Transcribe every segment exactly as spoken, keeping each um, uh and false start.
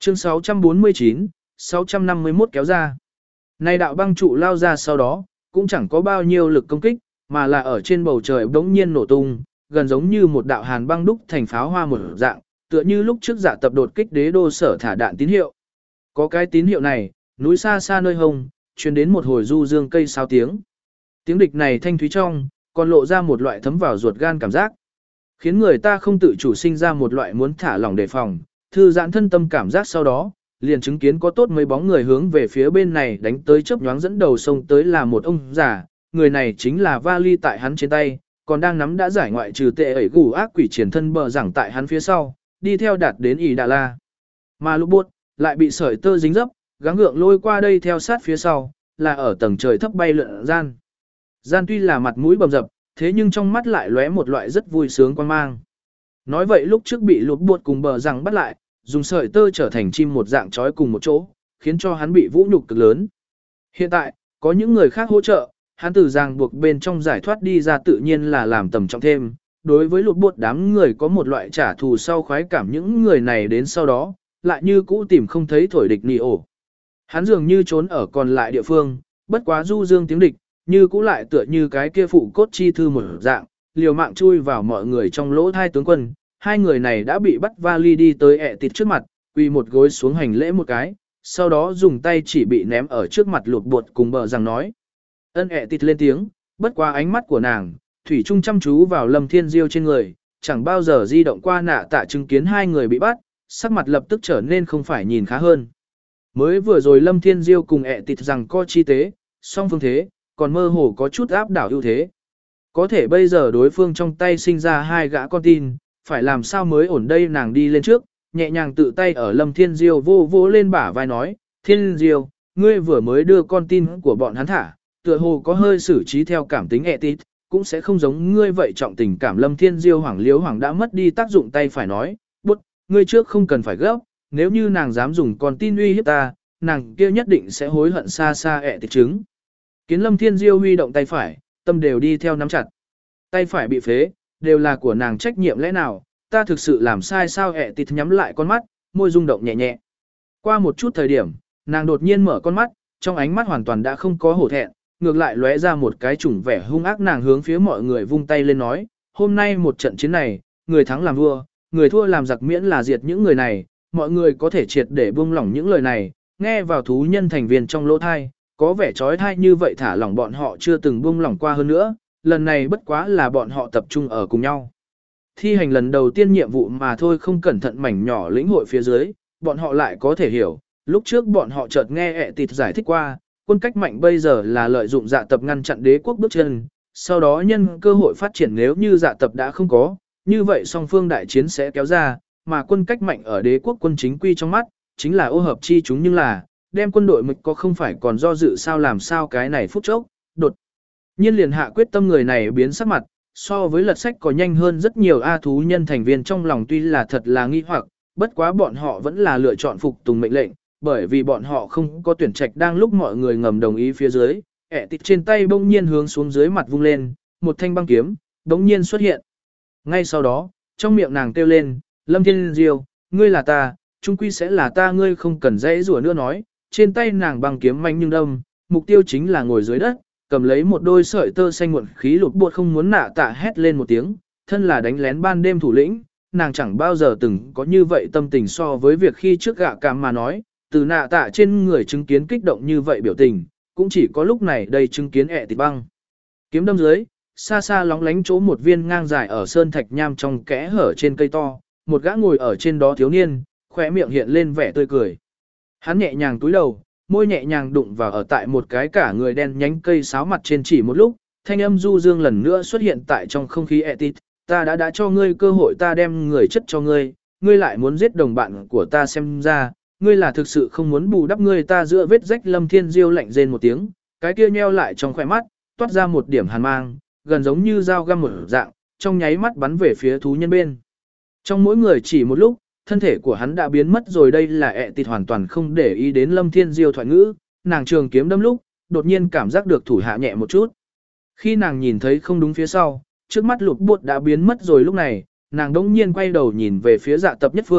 Chương sáu trăm bốn mươi chín, sáu trăm năm mươi mốt kéo ra. Này đạo băng trụ lao ra sau đó, cũng chẳng có bao nhiêu lực công kích, mà là ở trên bầu trời bỗng nhiên nổ tung, gần giống như một đạo hàn băng đúc thành pháo hoa một dạng, tựa như lúc trước Dạ Tập đột kích Đế Đô Sở thả đạn tín hiệu. Có cái tín hiệu này, núi xa xa nơi hông, truyền đến một hồi du dương cây sao tiếng. Tiếng địch này thanh thúy trong, còn lộ ra một loại thấm vào ruột gan cảm giác, khiến người ta không tự chủ sinh ra một loại muốn thả lỏng đề phòng, thư giãn thân tâm cảm giác. Sau đó, liền chứng kiến có tốt mấy bóng người hướng về phía bên này đánh tới, chớp nhoáng dẫn đầu sông tới là một ông già, người này chính là vali tại hắn trên tay, còn đang nắm đã giải ngoại trừ tệ ẩy gù ác quỷ triển thân bờ rằng tại hắn phía sau, đi theo đạt đến ỉ Đà La. Mà lúc buốt, lại bị sợi tơ dính dấp, gắng gượng lôi qua đây theo sát phía sau, là ở tầng trời thấp bay lượn gian. Gian tuy là mặt mũi bầm dập, thế nhưng trong mắt lại lóe một loại rất vui sướng quan mang. Nói vậy lúc trước bị lụt buốt cùng bờ rằng bắt lại, dùng sợi tơ trở thành chim một dạng trói cùng một chỗ, khiến cho hắn bị vũ nhục cực lớn. Hiện tại, có những người khác hỗ trợ, hắn từ ràng buộc bên trong giải thoát đi ra tự nhiên là làm tầm trọng thêm. Đối với lụt buốt đám người có một loại trả thù sau khoái cảm, những người này đến sau đó, lại như cũ tìm không thấy thổi địch nì ổ. Hắn dường như trốn ở còn lại địa phương, bất quá du dương tiếng địch, như cũ lại tựa như cái kia phụ cốt chi thư một dạng, liều mạng chui vào mọi người trong lỗ thai tướng quân. Hai người này đã bị bắt vali đi tới ẹ tịt trước mặt, quỳ một gối xuống hành lễ một cái, sau đó dùng tay chỉ bị ném ở trước mặt lụt buột cùng bờ rằng nói. Ân ẹ tịt lên tiếng, bất qua ánh mắt của nàng, thủy chung chăm chú vào Lâm Thiên Diêu trên người, chẳng bao giờ di động qua nạ tạ chứng kiến hai người bị bắt, sắc mặt lập tức trở nên không phải nhìn khá hơn. Mới vừa rồi Lâm Thiên Diêu cùng ẹ tịt rằng co chi tế, song phương thế, còn mơ hồ có chút áp đảo ưu thế. Có thể bây giờ đối phương trong tay sinh ra hai gã con tin, phải làm sao mới ổn đây. Nàng đi lên trước, nhẹ nhàng tự tay ở Lâm Thiên Diêu vô vô lên bả vai nói, Thiên Diêu, ngươi vừa mới đưa con tin của bọn hắn thả, tựa hồ có hơi xử trí theo cảm tính ẹ tịt, cũng sẽ không giống ngươi vậy trọng tình cảm. Lâm Thiên Diêu hoảng liếu hoảng đã mất đi tác dụng tay phải nói, bút, ngươi trước không cần phải gấp, nếu như nàng dám dùng con tin uy hiếp ta, nàng kia nhất định sẽ hối hận xa xa ẹ tịt chứng. Kiến Lâm Thiên Diêu huy động tay phải, tâm đều đi theo nắm chặt. Tay phải bị phế, đều là của nàng trách nhiệm lẽ nào, ta thực sự làm sai sao? Ẹ tịt nhắm lại con mắt, môi rung động nhẹ nhẹ. Qua một chút thời điểm, nàng đột nhiên mở con mắt, trong ánh mắt hoàn toàn đã không có hổ thẹn, ngược lại lóe ra một cái chủng vẻ hung ác. Nàng hướng phía mọi người vung tay lên nói, hôm nay một trận chiến này, người thắng làm vua, người thua làm giặc, miễn là diệt những người này, mọi người có thể triệt để buông lỏng những lời này, nghe vào thú nhân thành viên trong lỗ thai, có vẻ trói thai như vậy thả lỏng bọn họ chưa từng buông lỏng qua hơn nữa, lần này bất quá là bọn họ tập trung ở cùng nhau. Thi hành lần đầu tiên nhiệm vụ mà thôi, không cẩn thận mảnh nhỏ lĩnh hội phía dưới, bọn họ lại có thể hiểu, lúc trước bọn họ chợt nghe ẹ tịt giải thích qua, quân cách mạnh bây giờ là lợi dụng Dạ Tập ngăn chặn đế quốc bước chân, sau đó nhân cơ hội phát triển, nếu như Dạ Tập đã không có, như vậy song phương đại chiến sẽ kéo ra, mà quân cách mạnh ở đế quốc quân chính quy trong mắt, chính là ô hợp chi chúng, nhưng là, đem quân đội mịch có không phải còn do dự sao? Làm sao cái này phút chốc, đột nhiên liền hạ quyết tâm, người này biến sắc mặt, so với lật sách có nhanh hơn rất nhiều. A thú nhân thành viên trong lòng tuy là thật là nghi hoặc, bất quá bọn họ vẫn là lựa chọn phục tùng mệnh lệnh, bởi vì bọn họ không có tuyển trạch. Đang lúc mọi người ngầm đồng ý phía dưới, ẹ tịt trên tay bỗng nhiên hướng xuống dưới mặt vung lên, một thanh băng kiếm bỗng nhiên xuất hiện. Ngay sau đó, trong miệng nàng kêu lên, Lâm Thiên Diêu, ngươi là ta, chung quy sẽ là ta, ngươi không cần dãy rủa nữa. Nói, trên tay nàng băng kiếm manh nhưng đâm, mục tiêu chính là ngồi dưới đất, cầm lấy một đôi sợi tơ xanh muộn khí lụt buột. Không muốn nạ tạ hét lên một tiếng, thân là đánh lén ban đêm thủ lĩnh, nàng chẳng bao giờ từng có như vậy tâm tình so với việc khi trước gạ cảm mà nói, từ nạ tạ trên người chứng kiến kích động như vậy biểu tình, cũng chỉ có lúc này đây chứng kiến ẹ tịt băng kiếm đâm dưới, xa xa lóng lánh chỗ một viên ngang dài ở sơn thạch nham trong kẽ hở trên cây to, một gã ngồi ở trên đó thiếu niên, khóe miệng hiện lên vẻ tươi cười. Hắn nhẹ nhàng túi đầu, môi nhẹ nhàng đụng vào ở tại một cái cả người đen nhánh cây sáo mặt trên, chỉ một lúc, thanh âm du dương lần nữa xuất hiện tại trong không khí. ẹ tịt, ta đã đã cho ngươi cơ hội, ta đem người chất cho ngươi, ngươi lại muốn giết đồng bạn của ta, xem ra, ngươi là thực sự không muốn bù đắp ngươi ta giữa vết rách. Lâm Thiên Diêu lạnh rên một tiếng, cái kia nheo lại trong khỏe mắt, toát ra một điểm hàn mang, gần giống như dao găm một dạng, trong nháy mắt bắn về phía thú nhân bên. Trong mỗi người chỉ một lúc, thân thể của hắn đã biến mất rồi. Đây là ẹ tịt hoàn toàn không để ý đến Lâm Thiên Diêu thoại ngữ, nàng trường kiếm đâm lúc, đột nhiên cảm giác được thủ hạ nhẹ một chút. Khi nàng nhìn thấy không đúng phía sau, trước mắt lụt buột đã biến mất rồi, lúc này, nàng đống nhiên quay đầu nhìn về phía Dạ Tập nhất phương,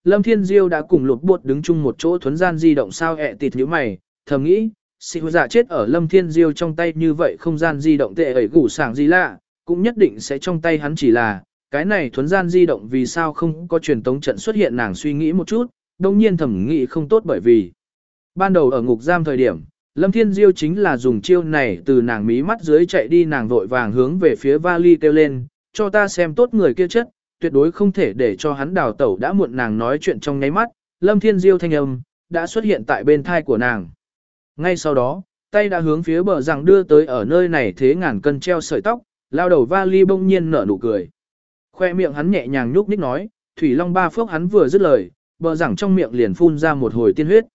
Lâm Thiên Diêu đã cùng lột bột đứng chung một chỗ thuấn gian di động sao ẹ tịt như mày, thầm nghĩ, sĩ hữu giả chết ở Lâm Thiên Diêu trong tay như vậy không gian di động tệ ẩy gủ sảng gì lạ, cũng nhất định sẽ trong tay hắn chỉ là, cái này thuấn gian di động vì sao không có truyền tống trận xuất hiện nàng suy nghĩ một chút, đồng nhiên thầm nghĩ không tốt bởi vì, ban đầu ở ngục giam thời điểm, Lâm Thiên Diêu chính là dùng chiêu này từ nàng mí mắt dưới chạy đi nàng vội vàng hướng về phía vali kêu lên, cho ta xem tốt người kia chất, tuyệt đối không thể để cho hắn đào tẩu đã muộn nàng nói chuyện trong nháy mắt, Lâm Thiên Diêu thanh âm, đã xuất hiện tại bên thai của nàng. Ngay sau đó, tay đã hướng phía bờ rằng đưa tới ở nơi này thế ngàn cân treo sợi tóc, lao đầu vali bỗng nhiên nở nụ cười. Khoe miệng hắn nhẹ nhàng nhúc nhích nói, Thủy Long ba phước hắn vừa dứt lời, bờ rằng trong miệng liền phun ra một hồi tiên huyết.